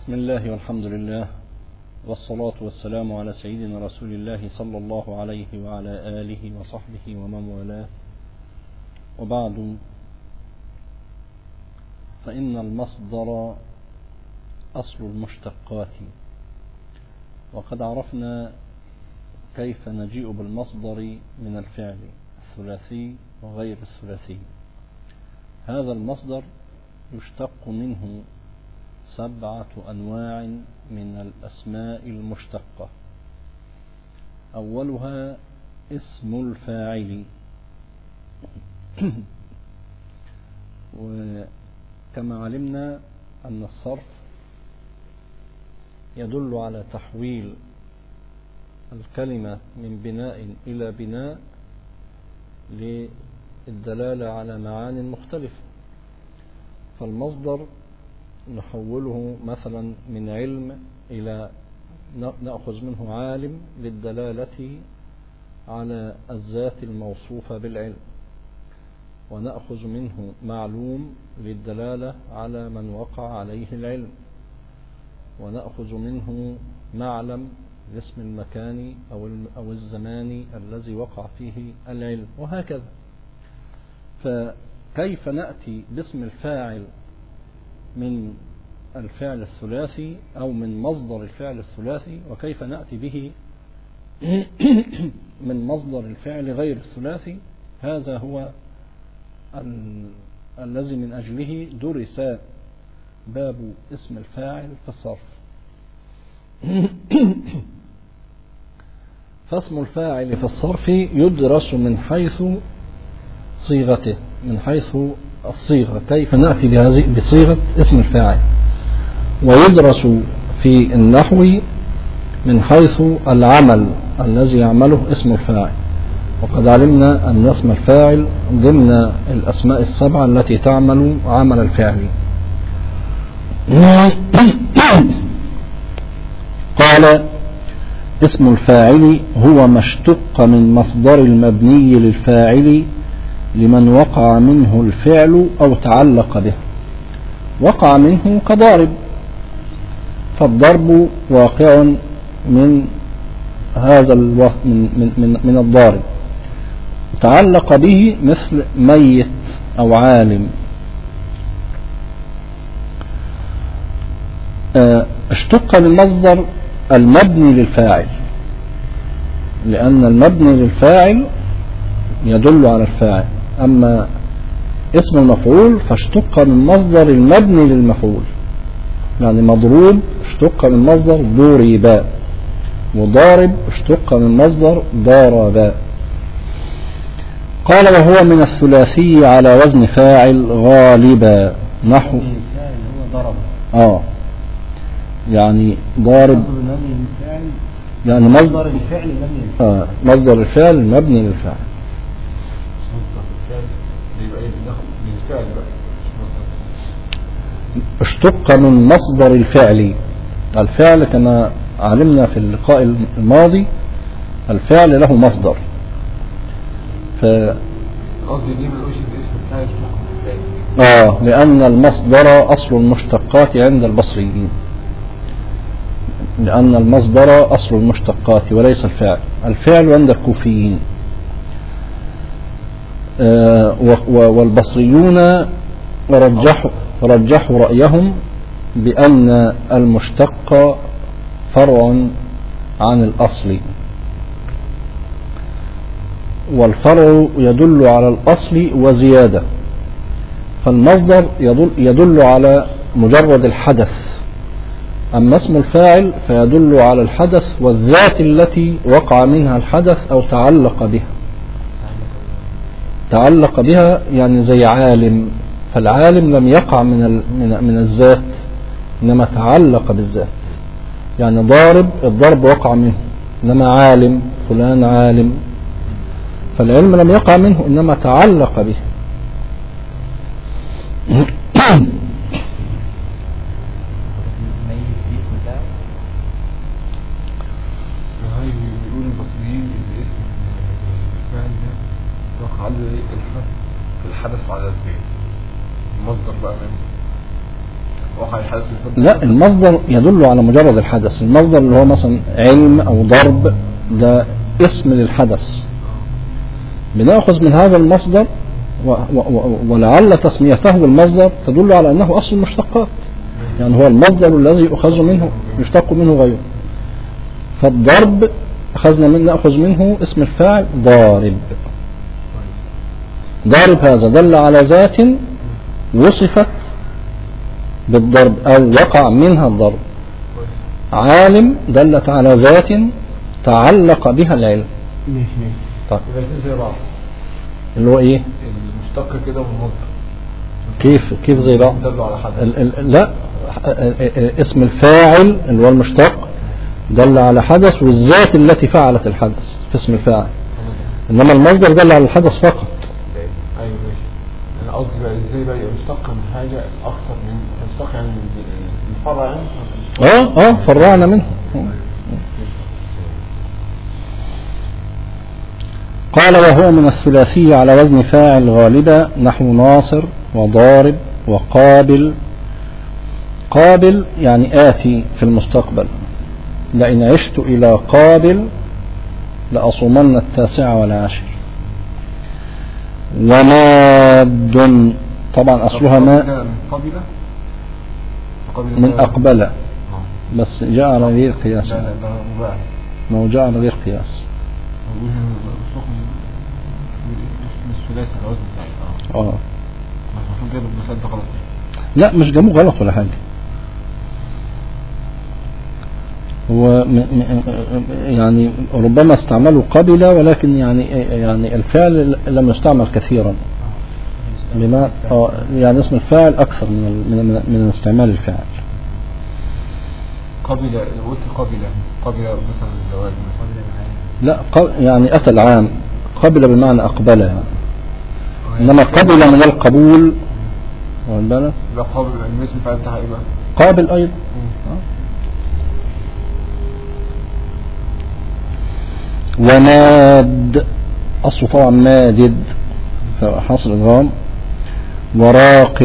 بسم الله والحمد لله والصلاة والسلام على سيدنا رسول الله صلى الله عليه وعلى آله وصحبه ومن والاه، وبعد، فإن المصدر أصل المشتقات، وقد عرفنا كيف نجيء بالمصدر من الفعل الثلاثي وغير الثلاثي. هذا المصدر يشتق منه 7 أنواع من الأسماء المشتقة. أولها اسم الفاعل، وكما علمنا أن الصرف يدل على تحويل الكلمة من بناء إلى بناء للدلالة على معان مختلفة. فالمصدر نحوله مثلا من علم إلى نأخذ منه عالم للدلالة على الذات الموصوفة بالعلم، ونأخذ منه معلوم للدلالة على من وقع عليه العلم، ونأخذ منه معلم لاسم المكان أو الزمان الذي وقع فيه العلم، وهكذا. فكيف نأتي باسم الفاعل من الفعل الثلاثي أو من مصدر الفعل الثلاثي، وكيف نأتي به من مصدر الفعل غير الثلاثي؟ هذا هو الذي من أجله درس باب اسم الفاعل في الصرف. فاسم الفاعل في الصرف يدرس من حيث صيغته، من حيث الصيغة، كيف نأتي بصيغة اسم الفاعل، ويدرس في النحو من حيث العمل الذي يعمله اسم الفاعل. وقد علمنا أن اسم الفاعل ضمن الأسماء 7 التي تعمل عمل الفعل. قال: اسم الفاعل هو ما اشتق من مصدر المبني للفاعل لمن وقع منه الفعل أو تعلق به. وقع منه كضارب، فالضرب واقع من هذا من الضارب. تعلق به مثل ميت أو عالم. اشتق من مصدر المبني للفاعل، لأن المبني للفاعل يدل على الفاعل، أما اسم المفعول فاشتق من مصدر المبني للمفعول، يعني مضروب اشتق من مصدر ضرب، وضارب اشتق من مصدر ضرب. قال: وهو من الثلاثي على وزن فاعل غالبا، نحو ضرب. يعني ضارب، يعني مصدر الفعل المبني مصدر الفعل المبني للفاعل. اشتق من مصدر الفعل. الفعل كما علمنا في اللقاء الماضي الفعل له مصدر، لأن المصدر أصل المشتقات عند البصريين، لأن المصدر أصل المشتقات وليس الفعل. الفعل عند الكوفيين، والبصريون رجحوا رأيهم بأن المشتق فرع عن الأصل، والفرع يدل على الأصل وزيادة، فالمصدر يدل على مجرد الحدث، أما اسم الفاعل فيدل على الحدث والذات التي وقع منها الحدث أو تعلق بها، يعني زي عالم، فالعالم لم يقع من الذات، إنما تعلق بالذات. يعني ضارب، الضرب وقع منه، إنما عالم، فلان عالم، فالعلم لم يقع منه إنما تعلق به. الحدث على الذات، المصدر بقى منه لا، المصدر يدل على مجرد الحدث. المصدر اللي هو مثلا علم أو ضرب ده اسم للحدث، بنأخذ من هذا المصدر ولعل تسميته بالمصدر تدل على أنه أصل المشتقات، يعني هو المصدر الذي يؤخذ منه يشتق منه غيره. فالضرب نأخذ منه اسم الفاعل ضارب. ضارب هذا دل على ذات وصفت بالضرب أو وقع منها الضرب. عالم دلت على ذات تعلق بها العلم. طيب اللي هو ايه؟ المشتق كده والمصدر. كيف زي بعض؟ دلوا على حدث. لا، اسم الفاعل اللي هو المشتق دل على حدث، والذات التي فعلت الحدث في اسم الفاعل، انما المصدر دل على الحدث فقط. ايوه ماشي. انا قصدي بقى ازاي بقى مشتق من حاجه اكثر من مشتق، يعني متفرع يعني. فرعنا منه. قال وهو من الثلاثي على وزن فاعل غالبا نحو ناصر وضارب وقابل. قابل يعني آتي في المستقبل، لئن عشت إلى قابل لأصومن 9 والعاشر. وماد طبعا أصلها ما من أقبل، بس جاء على غير قياس. ما هو جاء على غير قياس. لا مش جابوه غلط ولا حاجة، هو يعني ربما استعملوا قبل، ولكن يعني الفعل لم يستعمل كثيرا، بما يعني اسم الفاعل أكثر من استعمال الفاعل. قبل قلت قبل مثلا الزواج مثلا. لا يعني أتى العام، قبل بمعنى أقبل يعني. إنما قبل من القبول والبلد. لا قابل الاسم الفاعل بتاعها ايه بقى؟ قابل أيضا. وماد أصله طبعا مادد فحصل إدغام. وراق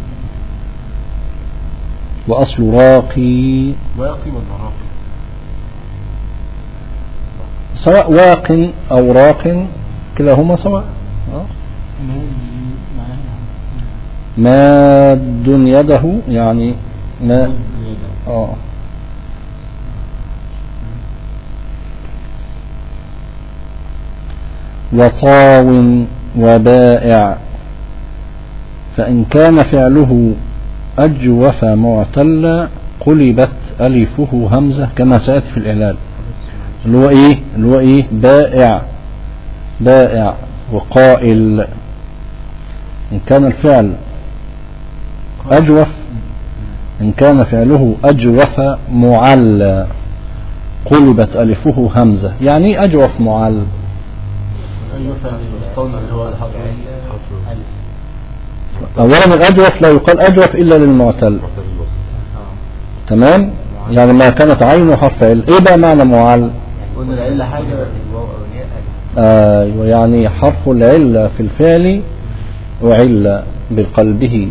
وأصل راقي. واقي ولا راقي؟ سواء واق أو راق كلاهما سواء. ماد يده يعني ما وطاو وبائع، فإن كان فعله أجوف معتلا قلبت ألفه همزة كما سيأتي في الإعلال. اللي هو إيه بائع وقائل. إن كان الفعل أجوف، إن كان فعله أجوف معل قلبت ألفه همزة. يعني أجوف معل. أولا الأجوف لا يقال أجوف إلا للمعتل، تمام؟ يعني ما كانت عينه حرف عل. إيه بقى معنى معل؟ يعني حرف العلة في الفعل وعل بقلبه.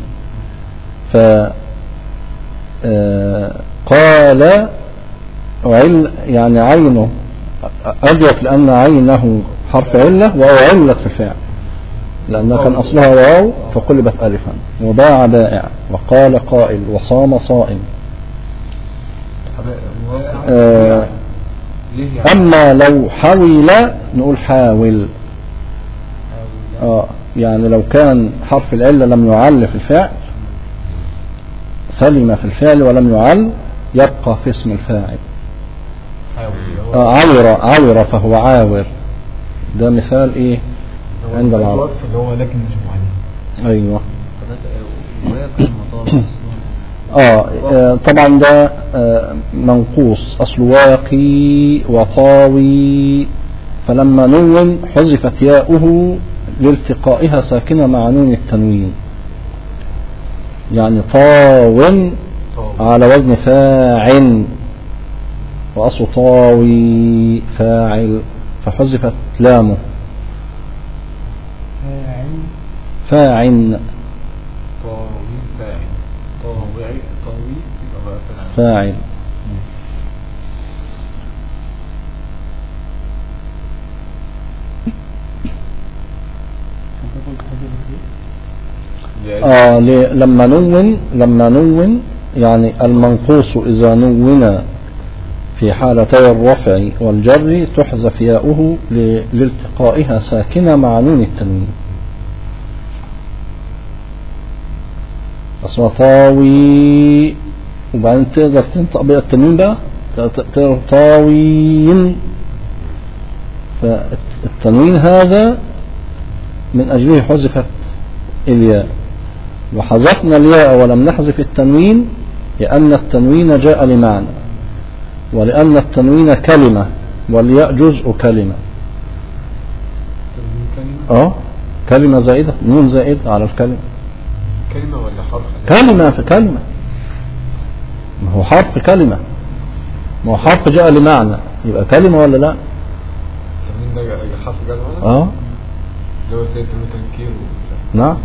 قال عل يعني عينه أجوف لأن عينه حرف علة وأعلت في الفعل، لأنها كان أصلها واو فقلبت ألفا. وباع بائع وقال قائل وصام صائم. أما لو حاول نقول حاول. يعني لو كان حرف العلة لم يعل في الفعل، سلم في الفعل ولم يعل، يبقى في اسم الفاعل. عاور فهو عاور. ده مثال ايه عند العرب. اللي هو لكن مش معين. ايوه. طبعا ده منقوص. اصل واقي وطاوي، فلما نون حذفت ياؤه لالتقائها ساكنة مع نون التنوين. يعني طاو على وزن فاعل، وأصل طاوي فاعل فحذفت لامه. فاعل فاعل. لما نون يعني المنقوص إذا نون في حالتي الرفع والجر تحذف ياؤه لالتقائها ساكنة مع نون التنوين. أصلا طاوي، وبعدين تقدر تنطق بقى التنوين بقى تقدر طاوين. فالتنوين هذا من أجله حذفت الياء، وحذفنا الياء ولم نحذف التنوين لأن التنوين جاء لمعنى، ولأن التنوين كلمة والياء جزء كلمة. كلمة زائدة، نون زائدة على الكلمة. كلمة ولا حرف؟ كلمة في كلمة، ما هو حرف كلمة، ما هو حرف جاء لمعنى يبقى كلمة ولا لا؟ التنوين ده حرف جاء لمعنى؟ اللي هو سيد تنكير. نعم.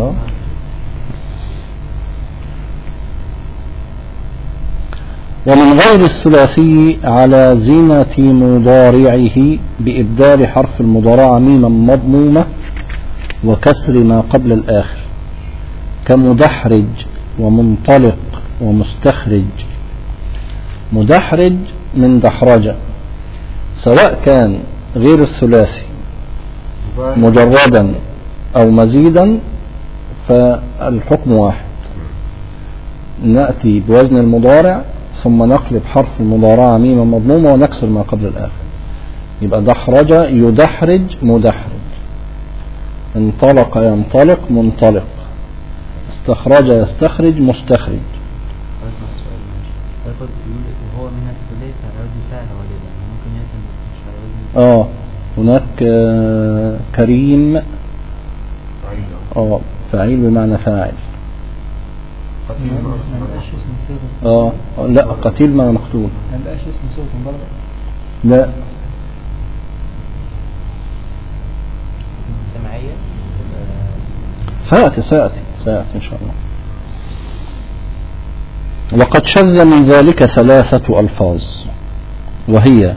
ومن غير الثلاثي على زينة مضارعه بإبدال حرف المضارعة ميما مضمومة وكسر ما قبل الآخر، كمدحرج ومنطلق ومستخرج. مدحرج من دحرجة، سواء كان غير الثلاثي مجردا أو مزيدا فالحكم واحد. نأتي بوزن المضارع ثم نقلب حرف المضارعة ميما مضمومة ونكسر ما قبل الآخر، يبقى دحرج يدحرج مدحرج، انطلق ينطلق منطلق، استخرج يستخرج مستخرج. وهو من الثلاثة عودي فعل ولدا ممكن يأتي هناك كريم فعيل بمعنى فاعل. لا قتيل ما مقتول. ما بقاش اسم صوت برضه. لا سمعية. سيأتي إن شاء الله. وقد شذ من ذلك ثلاثة ألفاظ، وهي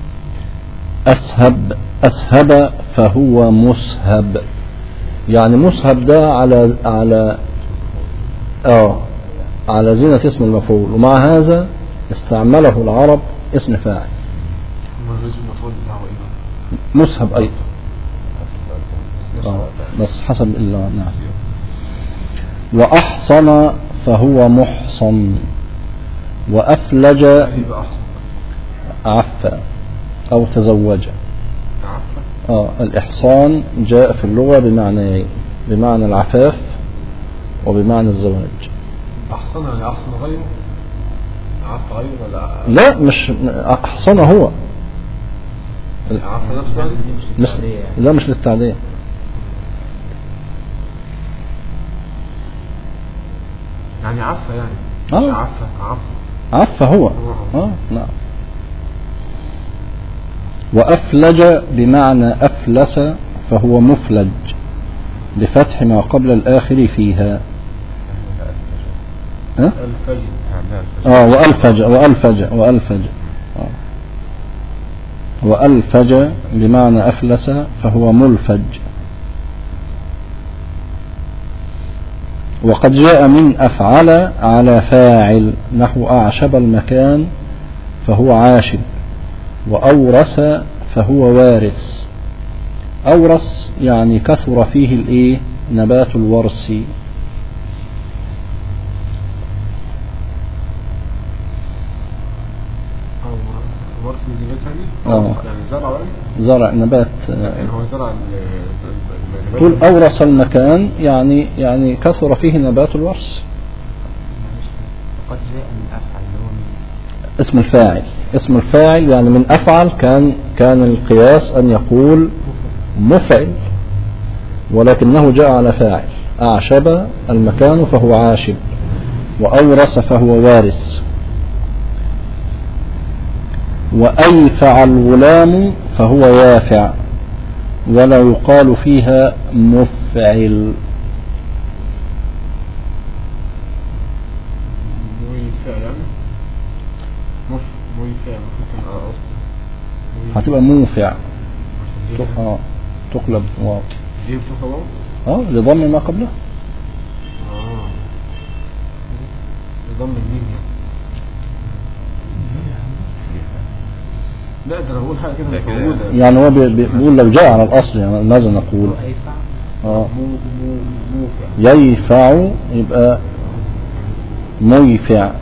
أسهب فهو مسهب، يعني مسهب ده على زينة اسم المفعول، ومع هذا استعمله العرب اسم فاعل. مسهب أيضا بس حسب نعم. وأحصن فهو محصن، وأفلج عفا أو تزوج. الإحصان جاء في اللغة بمعنى العفاف وبمعنى الزواج. أحصن يعني أحصن غيره، عف غيره ولا لا مش أحصن هو عف نفسه لا مش للتعدية. يعني عف يعني مش عف هو نعم. وأفلج بمعنى أفلس فهو مفلج بفتح ما قبل الآخر فيها. وألفج بمعنى أفلس فهو ملفج. وقد جاء من أفعل على فاعل، نحو أعشب المكان فهو عاشب، وأورث فهو وارث. أورث يعني كثر فيه نبات الورث. يعني زرع نبات. يعني هو زرع طول أورث المكان يعني كثر فيه نبات الورث. قد جاء من أفعل اسم الفاعل يعني من أفعل كان القياس أن يقول مفعل، ولكنه جاء على فاعل. أعشب المكان فهو عاشب، وأورث فهو وارث. وأيفع الغلام فهو يافع، ولا يقال فيها مفعل. هتبقى موفع. تقلب واو. جيب تصور. لضم ما قبله. لضم الميم. لا ده بقول حاجة كده مش موجودة. يعني هو بيقول لو جاء على الأصل يعني ماذا نقول؟ ييفع يبقى ميفع.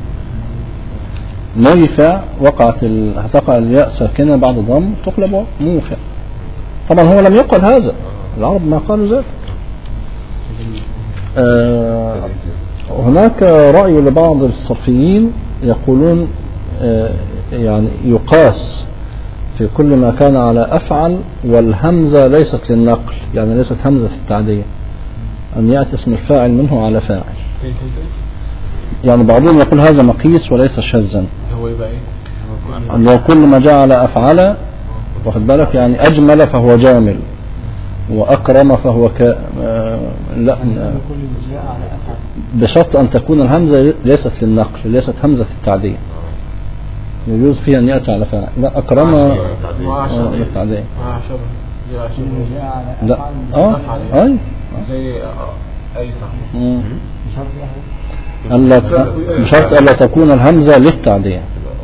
ميفع هتقع الياء ساكنة بعد ضم تقلب موفع. طبعا هو لم يقل هذا، العرب ما قالوا ذلك. هناك رأي لبعض الصرفيين يقولون يعني يقاس في كل ما كان على أفعل والهمزة ليست للنقل، يعني ليست همزة التعدية، أن يأتي اسم الفاعل منه على فاعل. يعني بعضهم يقول هذا مقيس وليس شاذا. هو يبقى ايه؟ لو كل ما جاء على أفعل واخد بالك يعني أجمل فهو جامل، وأكرم فهو لا بشرط أن تكون الهمزة ليست للنقل، ليست همزة التعدية، يجوز فيها أن يأتي على فاعل. لا أكرم للتعدية. لا أي زي أيفع. بشرط ألا تكون الهمزة للتعدية.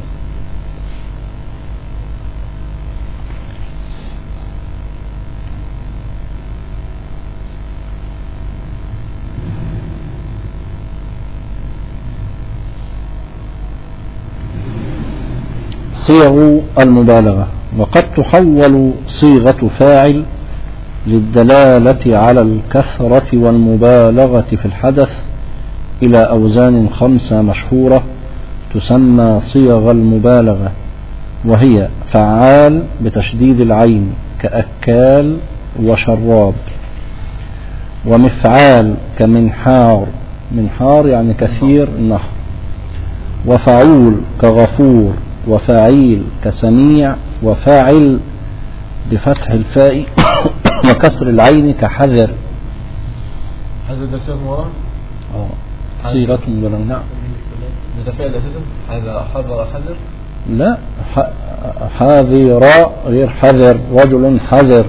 صيغ المبالغة. وقد تحول صيغة فاعل للدلالة على الكثرة والمبالغة في الحدث إلى أوزان 5 مشهورة تسمى صيغ المبالغة، وهي فعال بتشديد العين كأكال وشراب، ومفعال كمنحار، منحار يعني كثير النحر، وفعول كغفور، وفاعيل كسميع، وفاعل بفتح الفاء وكسر العين كحذر. هذا ده صيغة مرة؟ صيغة مبالغة. نعم. ده فعل أساسا؟ هذا حذر حذر؟ لا حاذر غير حذر. رجل حذر.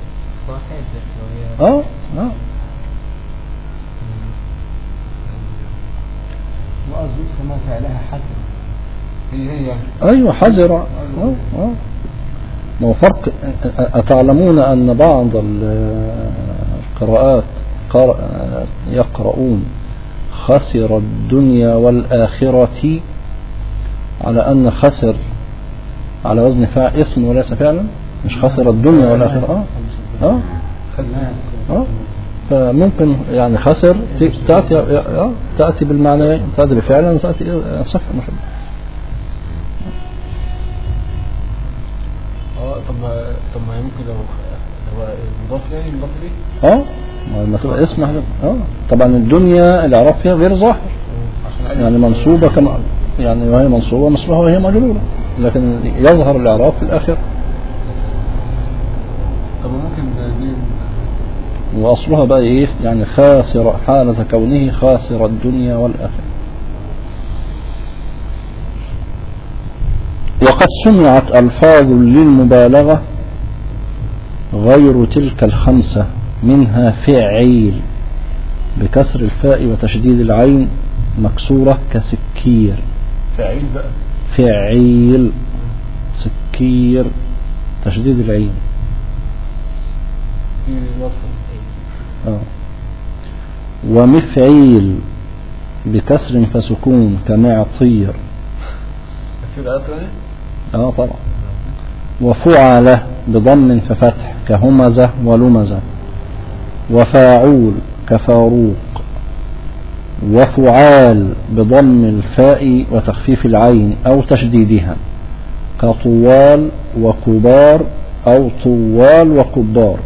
وأظن سمعت عليها حذر. هي أيوة حذر. ما فرق. أتعلمون أن بعض القراءات يقرؤون خسر الدنيا والآخرة على أن خسر على وزن فاعل اسم وليس فعلا، مش خسر الدنيا والآخرة. فممكن يعني خسر تأتي بالمعنى، تأتي بفعلا وتأتي صفر مش. طب ما يمكن لو مضاف يعني مضاف ليه؟ ما تبقى اسم طبعا الدنيا الإعراب فيها غير ظاهر، يعني منصوبة كما يعني وهي منصوبة مصلحة وهي مجرورة، لكن يظهر الإعراب في الآخر. طب ممكن وأصلها بقى إيه؟ يعني خاسر حالة كونه خاسر الدنيا والآخرة. وقد سمعت ألفاظ للمبالغة غير تلك 5، منها فعيل بكسر الفاء وتشديد العين مكسورة كسكير. فعيل بقى. فعيل سكير تشديد العين. ومفعيل بكسر فسكون كمعطير. طبعا. وفعل بضم ففتح كهمزة ولمزة. وفاعول كفاروق. وفعال بضم الفاء وتخفيف العين أو تشديدها كطوال وكبار أو طوال وكبار.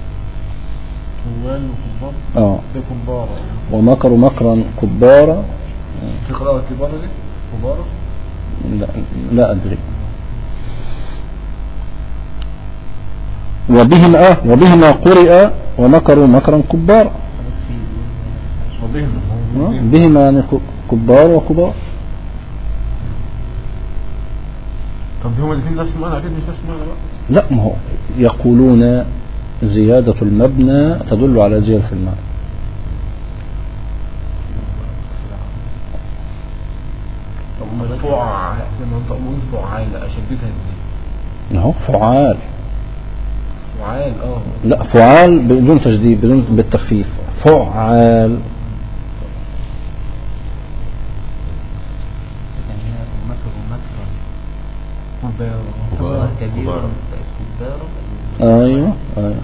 طوال وكبار. كبار. ومكروا مكرا كبارا. في قراءة كبارة دي كبارة؟ لا أدري. وبهما قرئ ومكروا مكرا كبارا. بهما يعني كبار وكبار. طب هما الاثنين نفس المعنى؟ اكيد مش نفس المعنى بقى. لا، ما هو يقولون زيادة المبنى تدل على زيادة المعنى. طب مرفوع لما انت قلت فعال اشددها ازاي؟ هو فعال. فعال لا، فعال بدون تشديد، بدون بالتخفيف. فعال. الله كبير أيوة.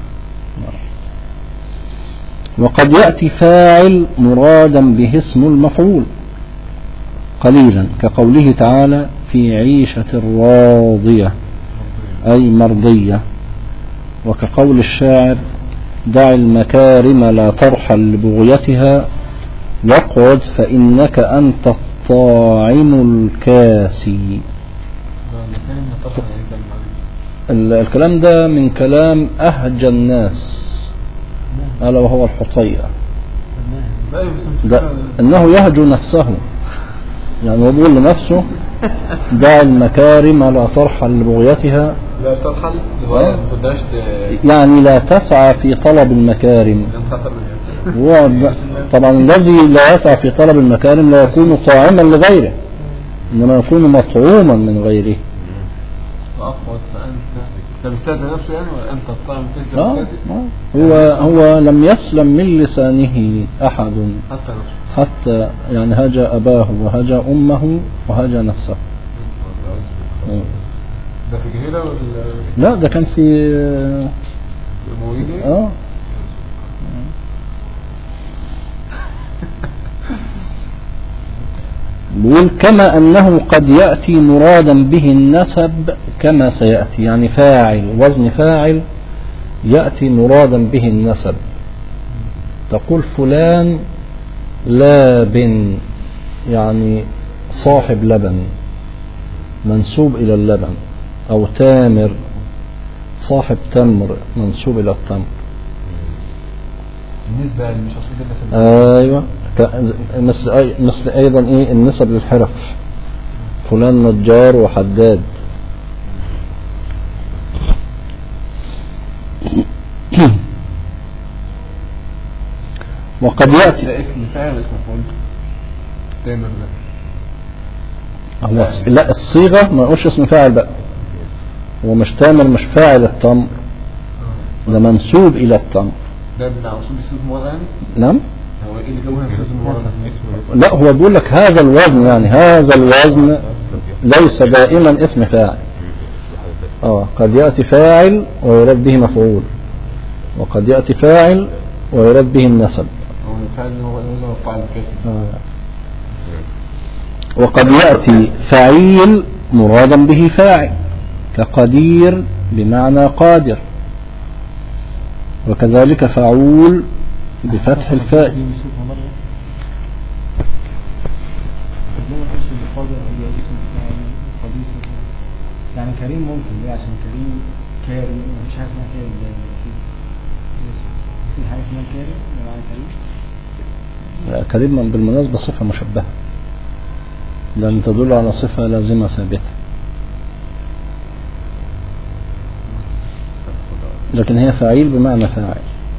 وقد يأتي فاعل مرادا به اسم المفعول قليلا، كقوله تعالى في عيشة راضية أي مرضية، وكقول الشاعر دع المكارم لا ترحل لبغيتها واقعد فإنك أنت الطاعم الكاسي. الكلام ده من كلام أهجى الناس ألا وهو الحطيئة. إنه يهجو نفسه، يعني يقول لنفسه دع المكارم لا ترحل لبغيتها، لا ترحل يعني لا تسعى في طلب المكارم. طبعا الذي لا يسعى في طلب المكارم لا يكون طاعما لغيره، إنما يكون مطعوما من غيره. وأقوى فأنت بيستاذن نفسه يعني، ولا أنت الطعم تجد هو لم يسلم من لسانه أحد حتى يعني هجا أباه وهجا أمه وهجا نفسه. ده في جهيلة ولا؟ لا، ده كان في المويلي. بيقول كما أنه قد يأتي مرادا به النسب كما سيأتي، يعني فاعل وزن فاعل يأتي مرادا به النسب. تقول فلان لابن يعني صاحب لبن منسوب إلى اللبن، أو تامر صاحب تمر منسوب إلى التمر. بالنسبة مش أصيب النسب. أيوة، مثل أيضا إيه النسب للحرف، فلان نجار وحداد. وقد يأتي ده اسم فاعل اسم مفعول تامر لا، الصيغة ما نقولش اسم فاعل بقى، هو مش تامر، مش فاعل التمر، ده منسوب إلى التمر. ده بناء أصول السيد المرة يعني؟ نعم. هو إيه اللي جابوها السيد المرة؟ لا، هو بيقول لك هذا الوزن، يعني هذا الوزن ليس دائما اسم فاعل. قد يأتي فاعل ويراد به مفعول، وقد يأتي فاعل ويراد به النسب. وقد يأتي فعيل مرادا به فاعل، كقدير بمعنى قادر، وكذلك فعول بفتح الفاء. يعني كريم ممكن ليه؟ عشان كريم كارم، مفيش حاجه اسمها كارم ده في حاجه اسمها كارم بمعنى كريم. كريم بالمناسبة صفة مشبهة لأن تدل على صفة لازمة ثابتة، لكن هي فعيل بمعنى فاعل.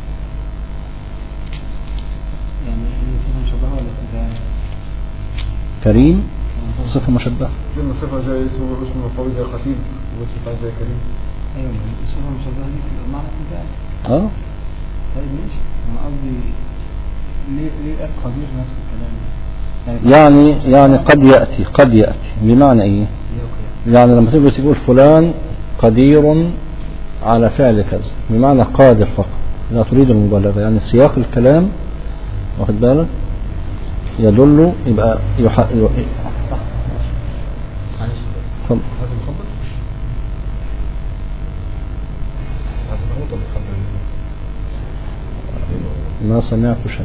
يعني هي صفة مشبهة ولا صفة؟ كريم صفة مشبهة. لما صفة زي اسم مفعول زي خطيب، واسم فاعل زي كريم. ايوه، الصفة المشبهة دي بتبقى معنى اسم فاعل. طيب ماشي، انا قصدي ليه قدير نفس الكلام يعني قد يأتي بمعنى ايه؟ يعني لما تيجي تقول فلان قدير على فعل كذا بمعنى قادر فقط، لا تريد المبالغة، يعني سياق الكلام واخد بالك يدل يبقى ما سمعت شيء.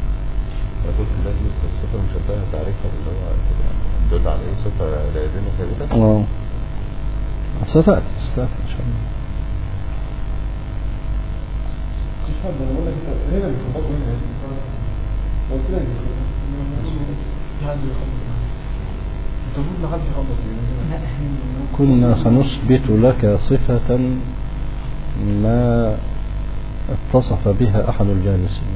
قلت لازم الصفة المشبهة تعرفها اللي هو تدل على ايه؟ صفة لازمة ثابتة. ستأتي إن شاء الله. مش حد انا بقول لك انت هنا بتخبط هنا قلت لك في حد يخبط انت المفروض حد يخبط هنا. كنا سنثبت لك صفة ما اتصف بها أحد الجالسين.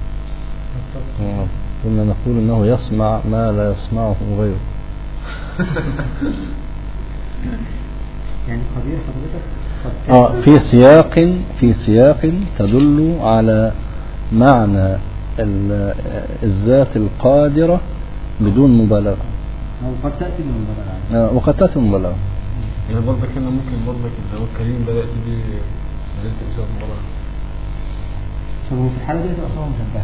كنا نقول أنه يسمع ما لا يسمعه غيره. يعني قضية حضرتك في سياق تدل على معنى الذات القادرة بدون مبالغة، أو قد تأتي بالمبالغة وقد تأتي مبالغة. يعني برضك هنا ممكن برضك لو الكريم بدأت دي لازم تبقى مبالغة. طب هو في الحالة دي تبقى صورة مشبهة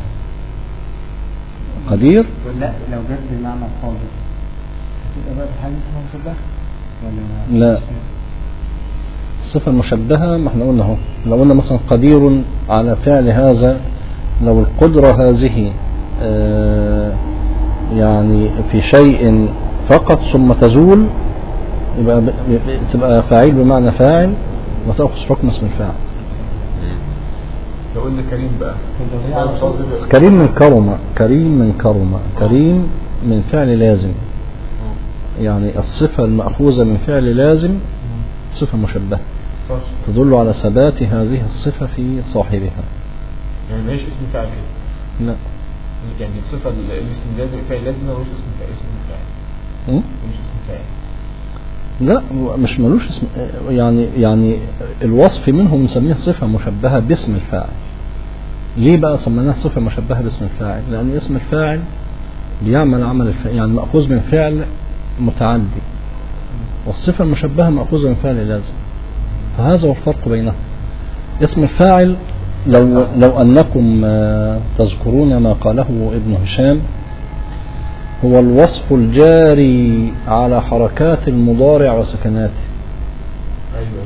قدير؟ لا لو جت بمعنى القادر تبقى بقى في الحالة دي صورة مشبهة ولا لا، الصفة المشبهة ما احنا قلنا اهو، لو قلنا مثلا قدير على فعل هذا، لو القدرة هذه يعني في شيء فقط ثم تزول يبقى تبقى فاعل بمعنى فاعل وتأخذ حكم اسم الفاعل. لو قلنا كريم بقى كريم من كرم، كريم من فعل لازم، يعني الصفة المأخوذة من فعل لازم صفة مشبهة تدل على ثبات هذه الصفة في صاحبها. يعني ماهيش اسم فاعل كده؟ لا، يعني الصفة الاسم لازم فاعل لازم ملوش اسم فاعل. مش اسم فاعل. لا مش ملوش اسم، يعني الوصف منه نسميه صفة مشبهة باسم الفاعل. ليه بقى سميناها صفة مشبهة باسم الفاعل؟ لأن اسم الفاعل بيعمل عمل الفاعل، يعني مأخوذ من فعل متعدي، والصفة المشبهة مأخوذة من فعل لازم، فهذا هو الفرق بينهم. اسم الفاعل لو أنكم تذكرون ما قاله ابن هشام، هو الوصف الجاري على حركات المضارع وسكناته. أيوة.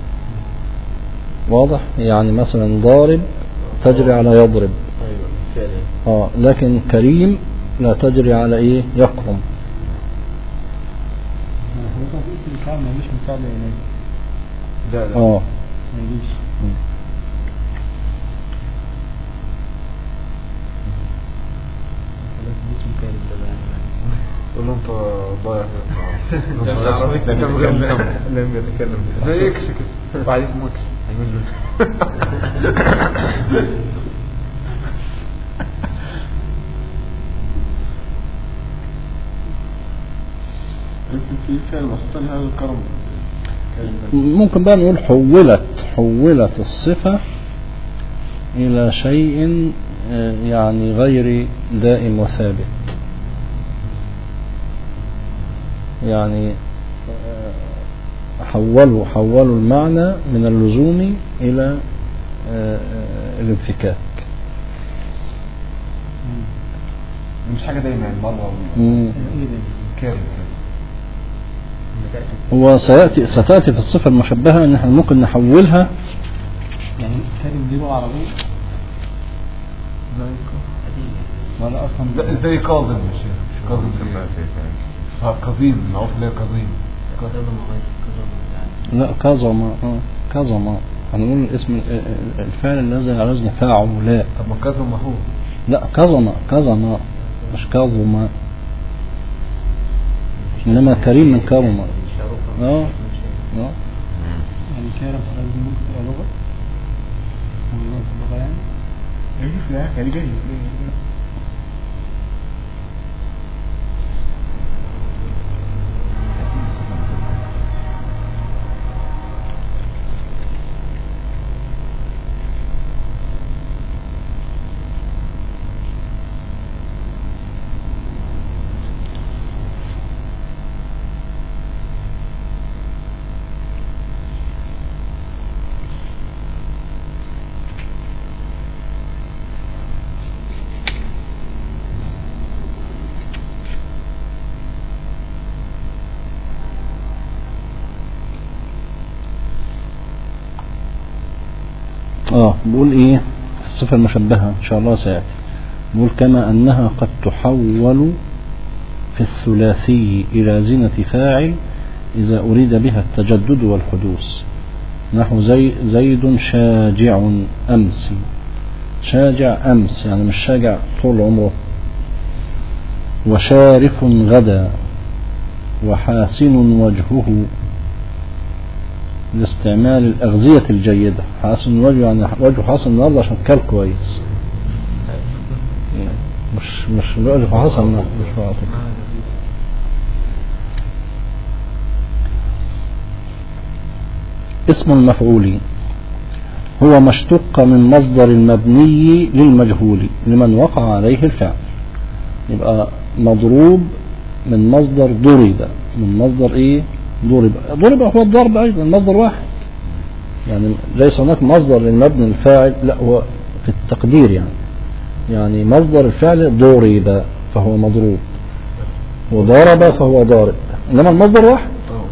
واضح؟ يعني مثلا ضارب تجري على يضرب. أيوة فعلا. لكن كريم لا تجري على ايه؟ يكرم. حضرتك اسم الفاعل ما يجيش من فعل لا ما يجيش. قول له انت ضايع لم يتكلم زي اكس كده بعد اسمه اكس هيعمل له في فعل محطوط لهذا الكرم. ممكن بقى نقول حولت الصفة إلى شيء يعني غير دائم وثابت، يعني حولوا المعنى من اللزوم إلى الانفكاك. مش حاجة دايما مرة كامل. هو ستأتي في الصفة المشبهة ان احنا ممكن نحولها، يعني كريم دي لغة عربية ولا اصلا زي كاظم يا شيخ. كاظم كظيم معروف ليه كظيم. لا كظم هنقول اسم الفعل الذي على وزن فاعل. لا طب ما كظم هو. لا كظم مش كظم، انما كريم من كرم. يعني كرم حضرتك ممكن تبقى لغة ولغة يعني جاي بقول ايه الصفة المشبهة ان شاء الله سيأتي. بقول كما انها قد تحول في الثلاثي الى زينة فاعل إذا أريد بها التجدد والحدوث، نحو زيد شاجع أمس. شاجع أمس يعني مش شاجع طول عمره. وشارف غدا، وحاسن وجهه لاستعمال الأغذية الجيدة. حاسن وجهه يعني وجهه حاسن النهارده عشان كل كويس، مش وجهه حاسن مش فاطمة. اسم المفعول هو ما اشتق من مصدر المبني للمجهول لمن وقع عليه الفعل. يبقى مضروب من مصدر ضرب، من مصدر ايه؟ ضرب هو الضرب ايضا مصدر واحد، يعني ليس هناك مصدر للمبني للفاعل، لا هو في التقدير يعني مصدر الفعل ضرب فهو مضروب، وضرب فهو ضارب، انما المصدر واحد.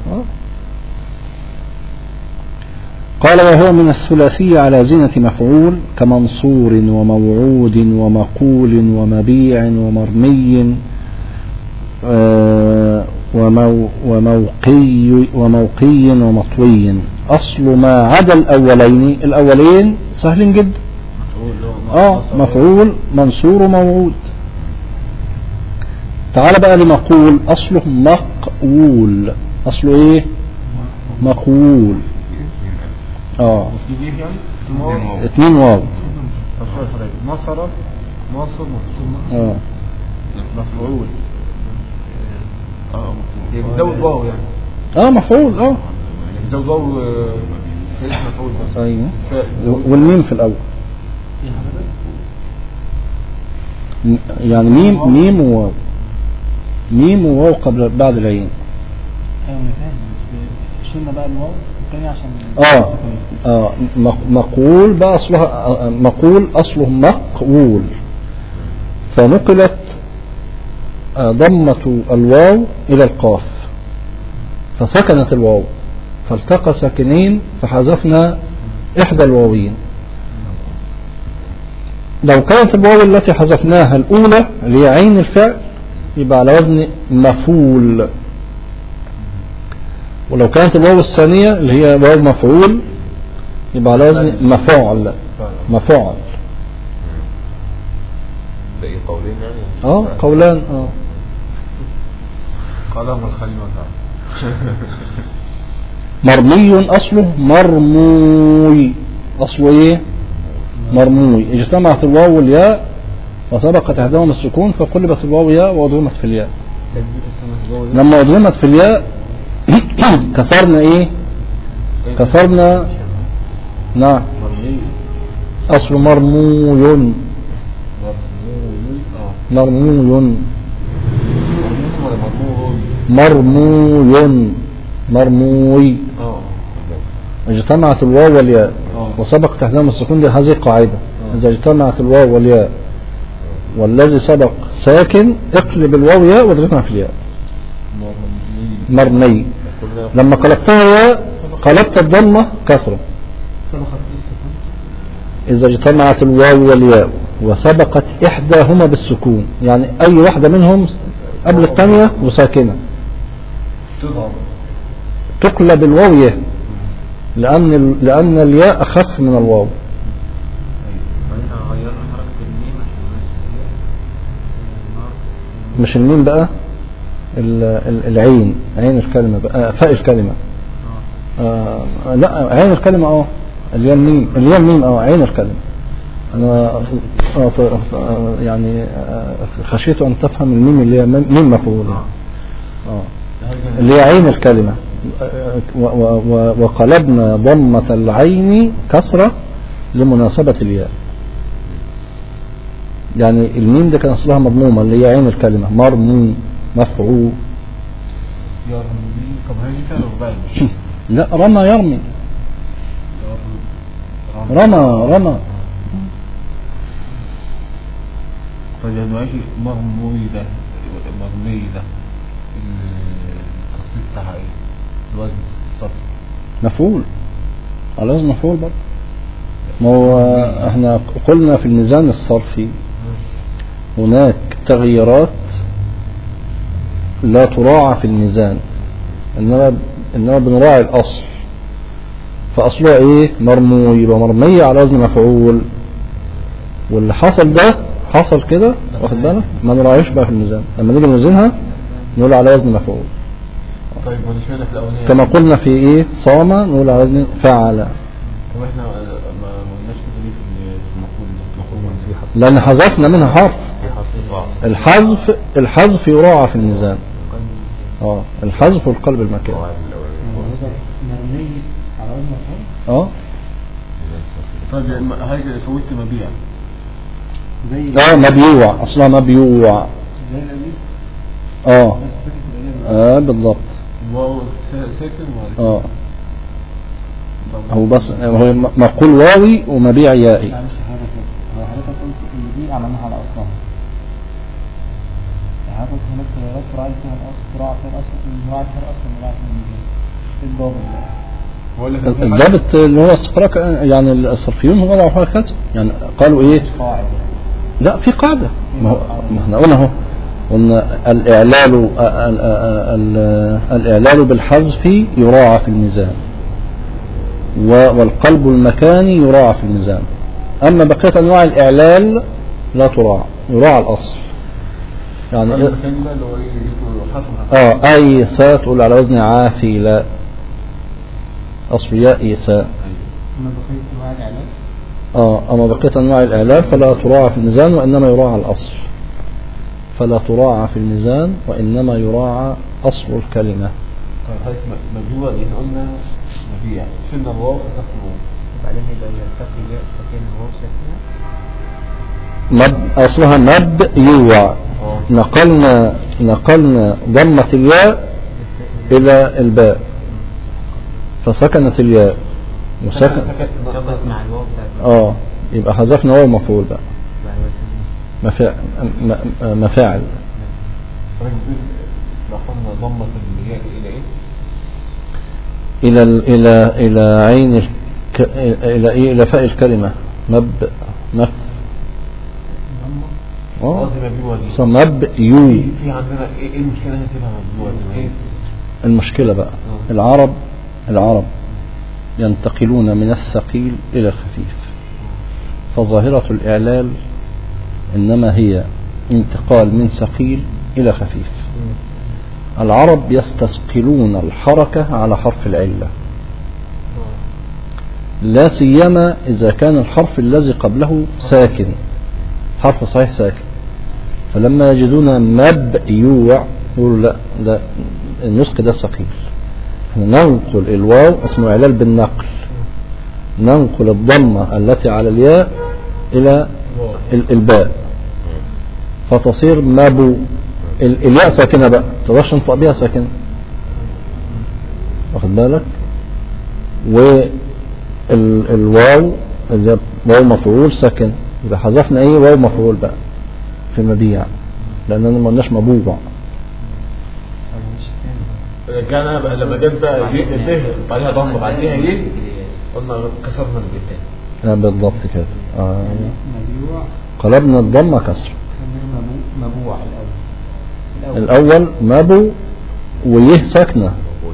قال وهو من الثلاثي على زينة مفعول كمنصور وموعود ومقول ومبيع ومرمي وموقي ومطوي. أصل ما عدا الأولين سهل جدا. مفعول منصور وموعود. تعال بقى لمقول، أصله مقول. أصله إيه؟ مقول. اتنين واو. مصر مفعول. بيزود واو يعني. مفعول. بيزود واو في اسم مفعول بس. ايوه. والميم في الاول يعني ميم وواو. ميم وواو قبل بعد العين. ايوه انا فاهم، بس شلنا بقى الواو الثاني عشان مقول بقى اصلها مقول، اصله مقول، فنقلت ضمة الواو الى القاف فسكنت الواو، فالتقى ساكنين فحذفنا احدى الواوين. لو كانت الواو التي حذفناها الاولى اللي هي عين الفعل يبقى على وزن مفعول، ولو كانت الواو الثانية اللي هي واو مفعول يبقى على وزن مفعول. باقي قولين يعني. قولان. قالهم الخليل مرمي أصله مرموي. أصله إيه؟ مرموي. اجتمعت الواو والياء وسبقت احداهما السكون فقلبت الواو ياء وأضغمت في الياء. لما أضغمت في الياء كسرنا إيه؟ كسرنا. نعم. أصل مرموي. مرموي. اجتمعت الواو والياء وسبقت احداهما السكون. دي هذه قاعدة، إذا اجتمعت الواو والياء والذي سبق ساكن اقلب الواو ياء واضغمها في الياء. مرمي. لما قلبتها ياء قلبت الضمة كسرة. إذا اجتمعت الواو والياء وسبقت إحداهما بالسكون، يعني أي واحدة منهم قبل الثانية وساكنة تقلب الواو ياء، لأن الياء أخف من الواو. مش الميم بقى، العين، عين الكلمة بقى، فاء الكلمة. لا عين الكلمة اللي هي الميم عين الكلمة. أنا يعني خشيت أن تفهم الميم اللي هي ميم مفعول، اللي هي عين الكلمة، وقلبنا ضمة العين كسرة لمناسبة الياء. يعني الميم ده كان أصلها مضمومة اللي هي عين الكلمة، مرموم مفعول. لا رمى يرمي. رمى. طيب يعني ماشي. مرمي ده التصريف بتاعها ايه؟ الوزن الصرف مفعول، على وزن مفعول برضه. ما هو احنا قلنا في الميزان الصرفي هناك تغييرات لا تراعى في الميزان، انما إنما بنراعي الأصل. فأصلها إيه؟ مرموي، يبقى مرمية على وزن مفعول. واللي حصل ده حصل كده، واخد بالك؟ ما نراعيش بقى في الميزان، لما نيجي نوزنها نقول على وزن مفعول. طيب ما نشمعنا في الاولانيه كما قلنا في ايه؟ صام نقول على وزن فعل. طب احنا ما قلناش كده ليه في المقول في حرف، لأن حذفنا منها حرف. في الحذف الحذف يراعى في الميزان. الحذف والقلب المكاني. مرمي على وزن مفعول. طيب هاي فوت مبيع زي مبيوع، أصلها مبيوع. زي الأبيض. بالضبط. واو ساكن ولا هو بس هو مقول واوي ومبيع يائي. معلش حضرتك بس، هو حضرتك قلت ان دي عملناها على اصلها. حضرتك قلت هناك سيارات تراعي فيها الاصل، تراعي فيها الاصل، نراعي فيها الاصل، نراعي فيها الميزان. ايه الضابط بقى؟ الضابط اللي هو استقراء، يعني الصرفيون هم وضعوا حاجة كذا، يعني قالوا ايه؟ قاعدة. لا في قاعدة، ما احنا قلنا اهو، قلنا الإعلال بالحذف يراعى في الميزان، والقلب المكاني يراعى في الميزان. أما بقية أنواع الإعلال لا تراعى، يراعى الأصل. يعني المكان بقى اللي هو حرف أي ساء تقول على وزن عافي، لا أصل ياء ساء. أما بقية أنواع الإعلال أما بقية أنواع الإعلال فلا تراعى في الميزان وإنما يراعى الأصل. فلا تراعى في الميزان وإنما يراعى أصل الكلمة. طيب حضرتك مبيوع دي احنا قلنا مبيع، شلنا الواو فتحنا الواو، وبعدين يبقى يلتقي جاء ساكن الواو ساكنة. أصلها مبيوع. نقلنا ضمة الياء إلى الباء فسكنت الياء وسكن مع الواو بتاعت يبقى حذفنا واو مفعول بقى مفاعل. نقلنا ضمة الياء إلى إيه؟ إلى عين إلى إيه؟ إلى فاء الكلمة مب مبيو. في عندنا ايه المشكلة نسيبها مبيوع زي ما هي؟ المشكلة بقى العرب ينتقلون من الثقيل إلى الخفيف، فظاهرة الإعلال إنما هي انتقال من ثقيل إلى خفيف. العرب يستثقلون الحركة على حرف العلة، لا سيما إذا كان الحرف الذي قبله ساكن، حرف صحيح ساكن، فلما يجدون مبيوع يقولوا لا النسق ده ثقيل. ننقل الواو، اسمه إعلال بالنقل، ننقل الضمة التي على الياء إلى الباء فتصير مابو. الياء ساكنة بقى تقدرش ننطق بيها ساكنة، واخد بالك؟ والواو اللي واو مفعول ساكن، يبقى حذفنا ايه؟ واو مفعول بقى في مبيع، لأننا ما قلناش مبوع. رجعنا بقى لما جت بقى يه بعدها ضمه بعديها يه قلنا كسرنا البتاع. بالضبط كده. مبيوع قلبنا الضمه كسر. مبوع الأول مبو ويه ساكنة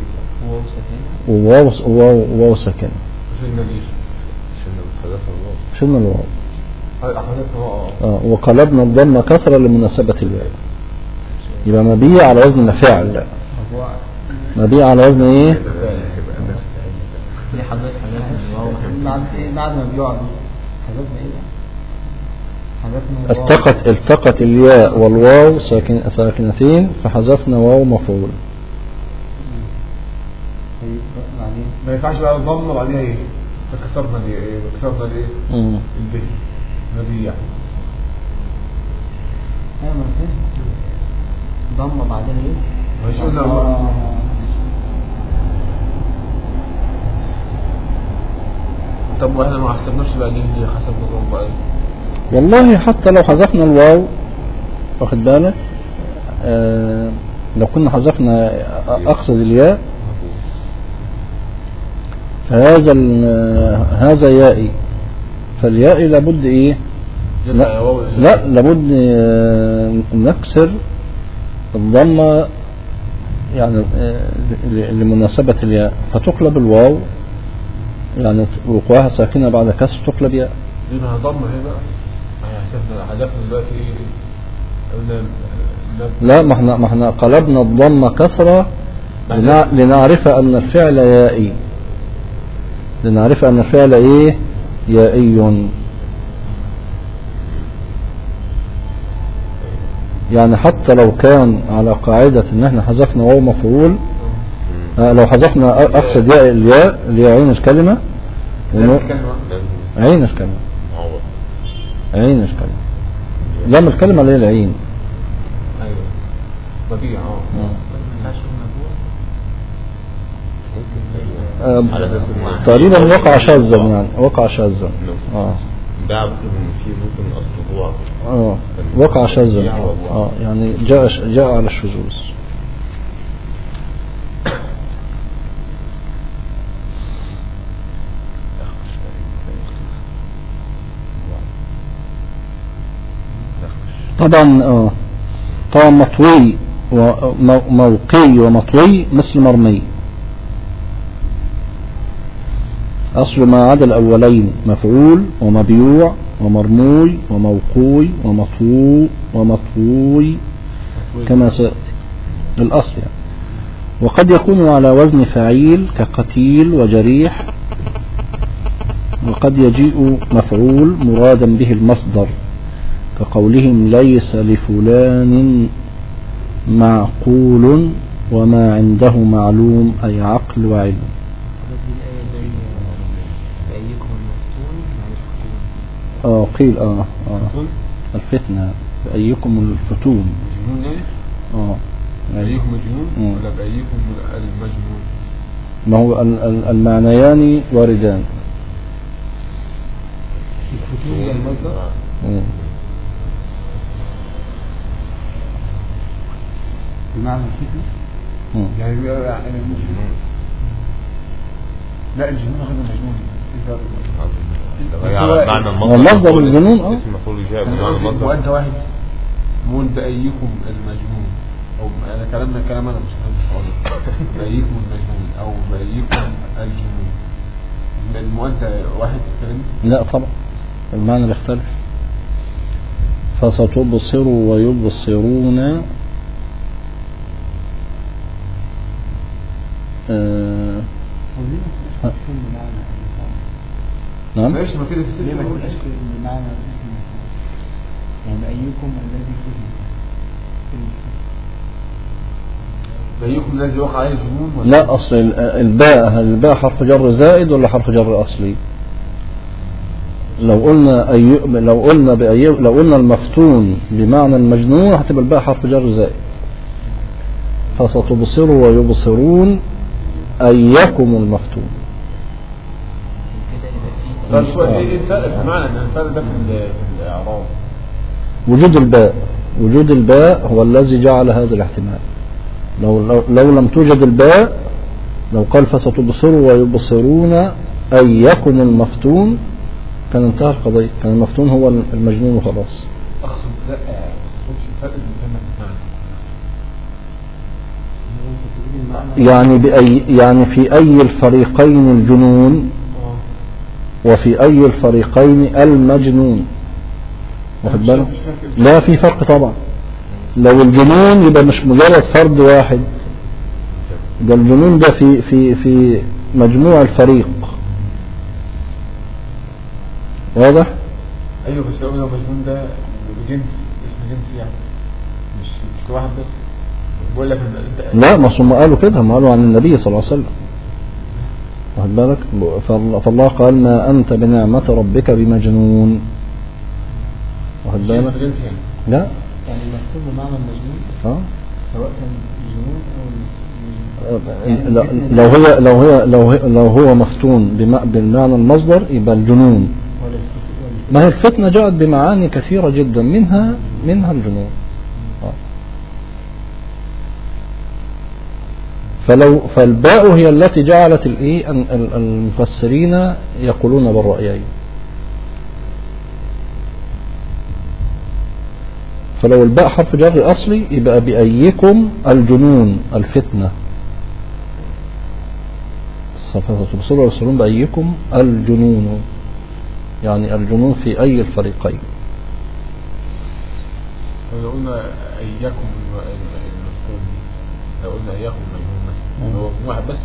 وواو ساكنة. شلنا الواو وقلبنا الضمه كسرة لمناسبة الواو، يبقى مبيع على وزن مفاعل. مبيع على وزن ايه؟ دي حضرتك بعد ما بيقع حذفنا ايه؟ التقت الياء والواو ساكنتين فحذفنا واو مفعول. ما ينفعش بقى الضمه بعديها ايه؟ فكسرنا دي ايه؟ كسرنا الايه؟ البي مبيع. ايوه ما فهمت. ضمه بعدين ايه؟ مش قلنا طب واحنا ما حسبناش بقى دي حسبنا الواو بقى. والله حتى لو حذفنا الواو، واخد بالك؟ لو كنا حذفنا اقصد الياء هذا يائي، فالياء لابد ايه؟ لا لابد نكسر الضمة يعني لمناسبة الياء فتقلب الواو، يعني وقوعها ساكنة بعد كسر تقلب ياء. دي ما ضمة هي بقى، حسبنا حذفنا دلوقتي ايه؟ قلنا لا، ما احنا قلبنا الضمة كسرة لنعرف أن الفعل يائي، لنعرف أن الفعل ايه؟ يائي. يعني حتى لو كان على قاعدة ان احنا حذفنا واو مفعول، لو حذفنا اقصد ياء الياء اللي هي عين الكلمة، عين الكلمة، عين الكلمة، لام الكلمة اللي هي العين. ايوه طبيعي. تقريبا وقع شاذا، يعني وقع شاذا. باع في ممكن اصله وقع شاذا. يعني جاء على الشذوذ. طبعا مطوي وموقي ومطوي مثل مرمي، أصل ما عدا الأولين مفعول ومبيوع ومرموي وموقوي ومطوي كما سيأتي الأصل يعني. وقد يكون على وزن فعيل كقتيل وجريح، وقد يجيء مفعول مرادا به المصدر كقولهم ليس لفلان معقول وما عنده معلوم، أي عقل وعلم. قيل الفتنة بأيكم الفتون. مجنون يعني؟ بأيكم مجنون ولا بأيكم المجنون؟ ما هو المعنيان واردان. الفتون هي المصدر بمعنى الفتنة يعني المجنون. لا الجنون غير المجنون. المصدر الجنون وانت واحد مول بأيكم المجنون، او انا كلام انا مش فاهم بأيكم المجنون او بأيكم الجنون، المؤنث واحد الكلام؟ لا طبعا المعنى بيختلف. فستبصر ويبصرون نعم. ماشي ما في ليه ما تبقاش بمعنى الاسم يعني أيكم الذي بأيكم الذي وقع عليه الجنون ولا؟ لا، أصل الباء حرف جر زائد ولا حرف جر أصلي؟ لو قلنا المفتون بمعنى المجنون هتبقى الباء حرف جر زائد. فستبصر ويبصرون أيكم المفتون. ايه الفرق؟ بمعنى ان الفرق ده في الاعراب وجود الباء هو الذي جعل هذا الاحتمال. لو لم توجد الباء، لو قال فستبصروا ويبصرون أيكم المفتون كان انتهى القضية، كان المفتون هو المجنون وخلاص. اقصد لا الفرق يعني في أي الفريقين الجنون وفي أي الفريقين المجنون، واخد بالك؟ لا في فرق طبعا. لو الجنون يبقى مش مجرد فرد واحد، ده الجنون ده في مجموع الفريق، واضح؟ ايوه بس لو مجنون ده بجنس، اسم جنس يعني مش واحد بس. بقول لك لا، ما هم قالوا كده، ما قالوا عن النبي صلى الله عليه وسلم، واخد بالك؟ فالله قال ما أنت بنعمة ربك بمجنون، واخد بالك؟ لا يعني المكتوب بمعنى المجنون سواء كان جنون لو هو مفتون بالمعنى المصدر يبقى الجنون. ما هي الفتنة جاءت بمعاني كثيرة جدا، منها الجنون. فالباء هي التي جعلت المفسرين يقولون بالرأيين. فلو الباء حرف جر أصلي يبقى بأيكم الجنون الفتنة. فستبصر ويبصرون بأيكم الجنون، يعني الجنون في أي الفريقين. لو قلنا اياكم المفتون، لو قلنا اياكم المجنون مثلا هو واحد بس.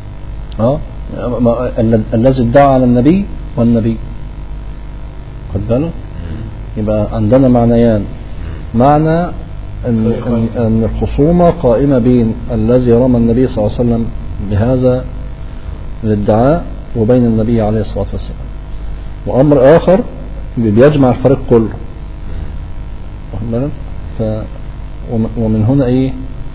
الذي ادعى على النبي والنبي، خد بالك. يبقى عندنا معنيان، معنى أن الخصومة قائمة بين الذي رمى النبي صلى الله عليه وسلم بهذا الادعاء وبين النبي عليه الصلاة والسلام، وأمر آخر بيجمع الفريق كله، واخد بالك. ومن هنا ايه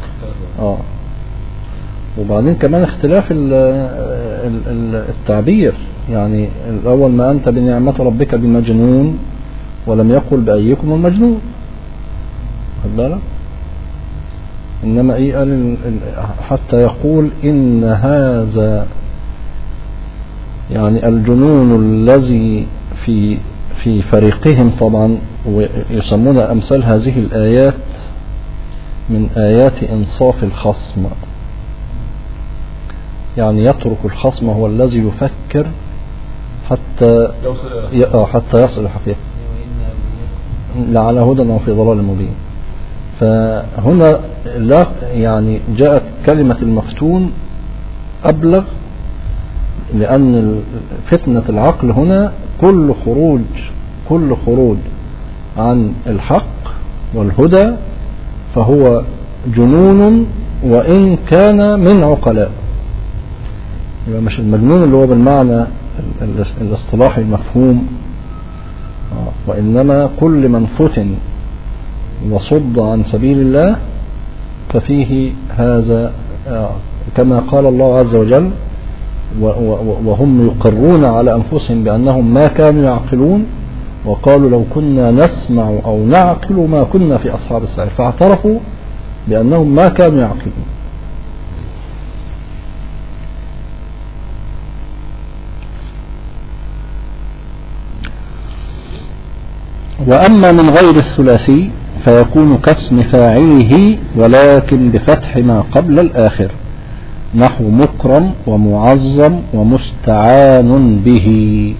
وبعدين كمان اختلاف التعبير، يعني الأول ما أنت بنعمة ربك بمجنون ولم يقل بأيكم المجنون، خد بالك. إنما إيه قال حتى يقول إن هذا يعني الجنون الذي في فريقهم طبعا، ويسمون أمثال هذه الآيات من آيات إنصاف الخصم، يعني يترك الخصم هو الذي يفكر حتى يصل الحقيقة لعلى هدى أو في ضلال مبين. فهنا لا يعني جاءت كلمة المفتون أبلغ، لأن فتنة العقل هنا كل خروج عن الحق والهدى فهو جنون وإن كان من عقلاء. يبقى مش المجنون اللي هو بالمعنى الاصطلاحي المفهوم، وإنما كل من فتن وصد عن سبيل الله ففيه هذا، كما قال الله عز وجل وهم يقرون على أنفسهم بأنهم ما كانوا يعقلون وقالوا لو كنا نسمع أو نعقل ما كنا في أصحاب السعير، فاعترفوا بأنهم ما كانوا يعقلون. وأما من غير الثلاثي فيكون كاسم فاعله ولكن بفتح ما قبل الآخر، نحو مكرم ومعظم ومستعان به.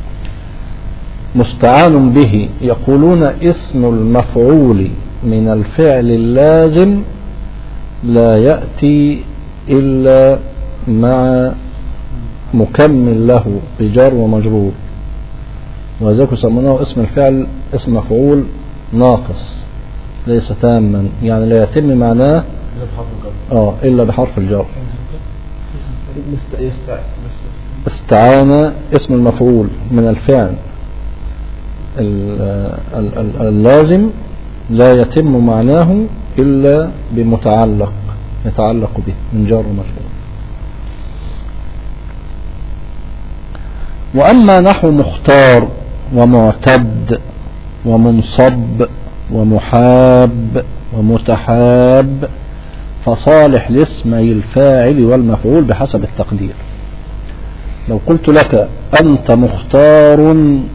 مستعان به يقولون اسم المفعول من الفعل اللازم لا يأتي إلا مع مكمل له بجر ومجرور، وذلك يسمونه اسم الفعل اسم مفعول ناقص ليس تاما، يعني لا يتم معناه إلا بحرف الجر. استعان اسم المفعول من الفعل اللازم لا يتم معناه إلا بمتعلق يتعلق به من جار ومجرور. وأما نحو مختار ومعتد ومنصب ومحاب ومتحاب فصالح لاسمي الفاعل والمفعول بحسب التقدير. لو قلت لك أنت مختار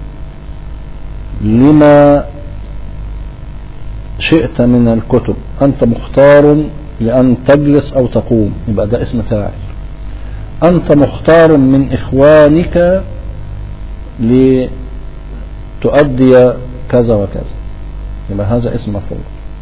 لما شئت من الكتب، أنت مختار لأن تجلس أو تقوم، يبقى ده اسم فاعل. أنت مختار من إخوانك لتؤدي كذا وكذا، يبقى هذا اسم مفعول.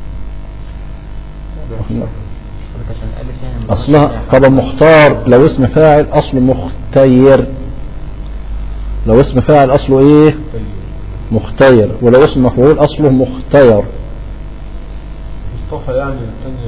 أصلها طبعا مختار لو اسم فاعل أصله مختير، لو اسم فاعل أصله إيه مختير، ولو اسم مفعول أصله مختير. مصطفى يعني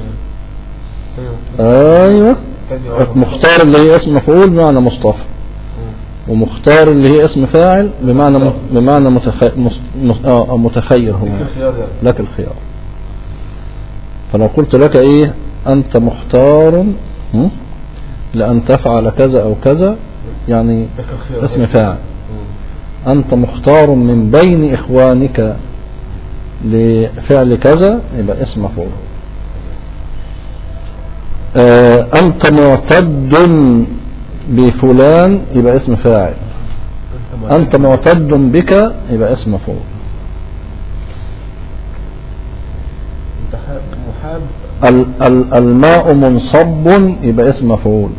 أيوة مختار اللي هي اسم مفعول بمعنى مصطفى، ومختار اللي هي اسم فاعل بمعنى متخير هو لك الخيار. فلو قلت لك ايه انت مختار لأن تفعل كذا او كذا يعني اسم فاعل. انت مختار من بين اخوانك لفعل كذا يبقى اسم مفعول. انت معتد بفلان يبقى اسم فاعل. انت معتد بك يبقى اسم مفعول. متحاب الماء منصب يبقى اسم مفعول.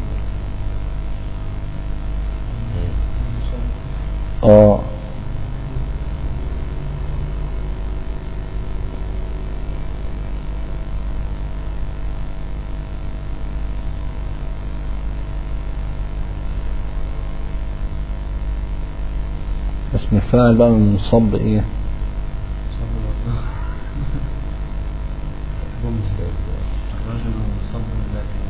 اسم الفاعل بقى من منصب ايه؟ الرجل منصب ذاته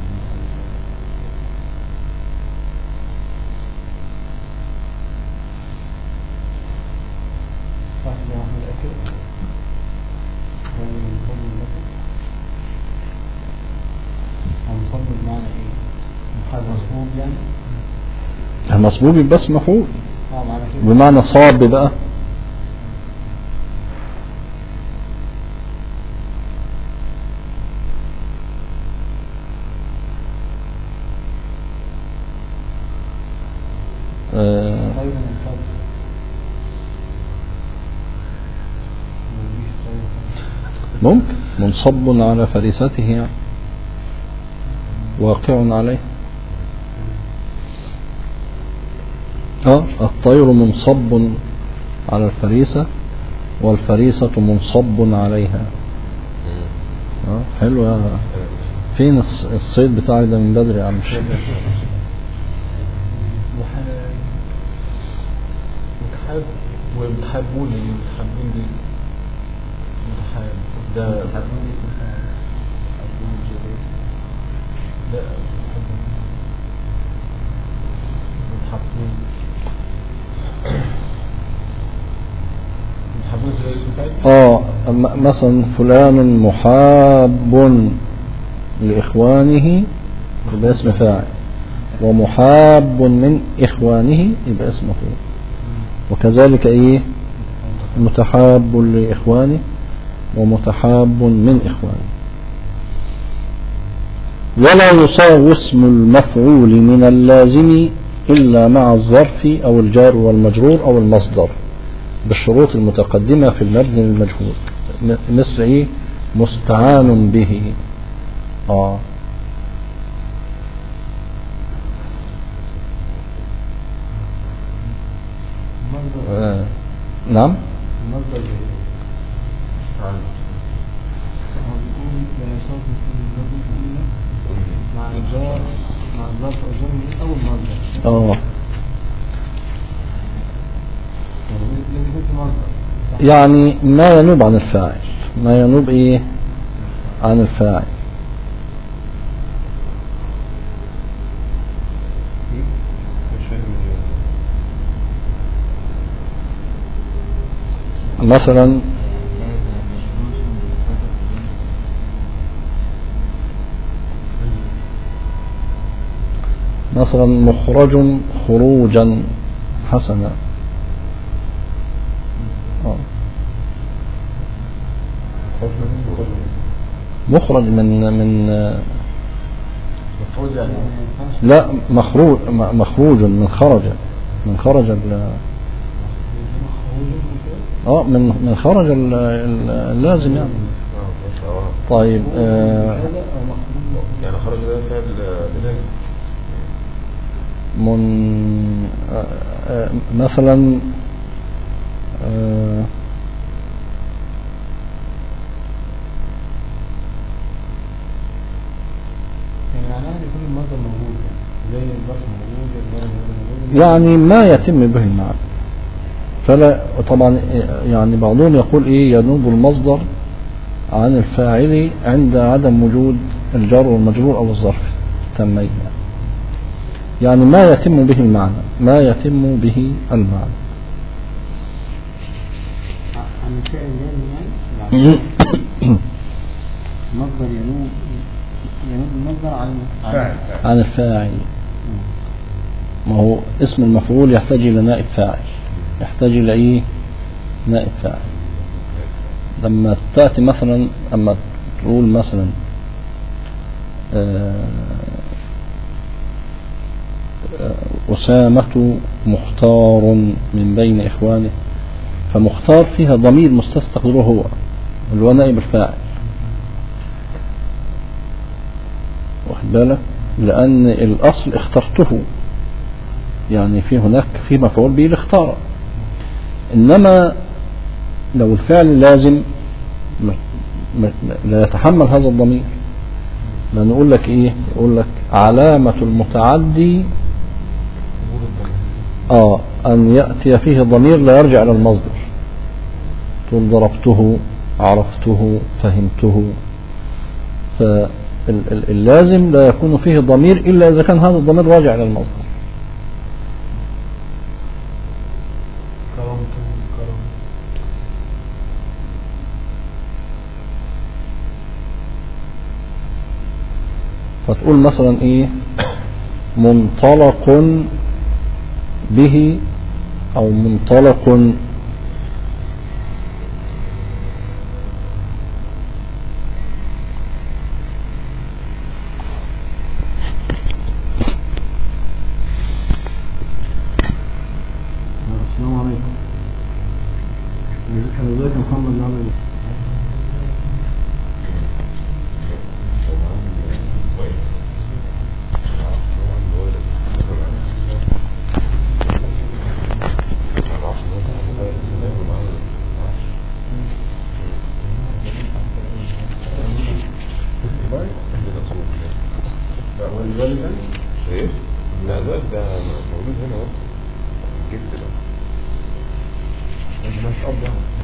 منصب بمعنى ايه؟ محل مصبوب يعني؟ المصبوب يبقى اسم مفعول معنى كده بمعنى صاب بقى. ممكن منصب على فريسته يعني واقع عليه. الطير منصب على الفريسة والفريسة منصب عليها. حلو. فين الصيد بتاعي ده من بدري يا عم الشيخ؟ متحاب ومتحابون متحابون دي متحاب ده متحابون اسم فاعل متحابون جديد لا متحابون متحابون زي اسم فاعل. مثلا فلان محاب لإخوانه يبقى اسم فاعل، ومحاب من إخوانه يبقى اسم مفعول. وكذلك ايه متحاب لإخوانه ومتحاب من إخوانه. ولا يصاغ اسم المفعول من اللازم إلا مع الظرف أو الجار والمجرور أو المصدر بالشروط المتقدمة في المبني المجهول، مثل ايه مستعان به. نعم. المصدر مع الجار مع الظرف أو الجر أو المصدر. يعني ما ينوب عن الفاعل، ما ينوب ايه عن الفاعل. مثلا مخرج خروجا حسنا. مخرج من لا مخروج من خرج من خرج اللازم يعني. طيب يعني خرج ده فعل لازم. مثلا يعني ما يتم به المعنى. فلا طبعا يعني بعضهم يقول ايه ينوب المصدر عن الفاعل عند عدم وجود الجار والمجرور او الظرف تمينا، يعني ما يتم به المعنى، ما يتم به المعنى. عن الفاعل يعني مصدر ينوب المصدر عن الفاعل. ما هو اسم المفعول يحتاج إلى نائب فاعل، يحتاج إلى إيه نائب فاعل. لما تأتي مثلا أما تقول مثلا أسامة مختار من بين إخوانه، فمختار فيها ضمير مستتر هو اللي هو نائب الفاعل. بالك؟ لأن الأصل اخترته، يعني هناك في مفعول به الاختار. إنما لو الفعل لازم لا يتحمل هذا الضمير، لأن يقول لك إيه؟ يقول لك علامة المتعدي أن يأتي فيه ضمير لا يرجع إلى المصدر، تقول ضربته، عرفته، فهمته. فاللازم لا يكون فيه ضمير إلا إذا كان هذا الضمير راجع إلى المصدر. فتقول مثلا إيه؟ منطلق به، أو منطلق السلام عليكم. ازيك يا محمد؟ عامل ايه؟ ايه؟ لا ده موجود هنا اهو. جبت ده مش اب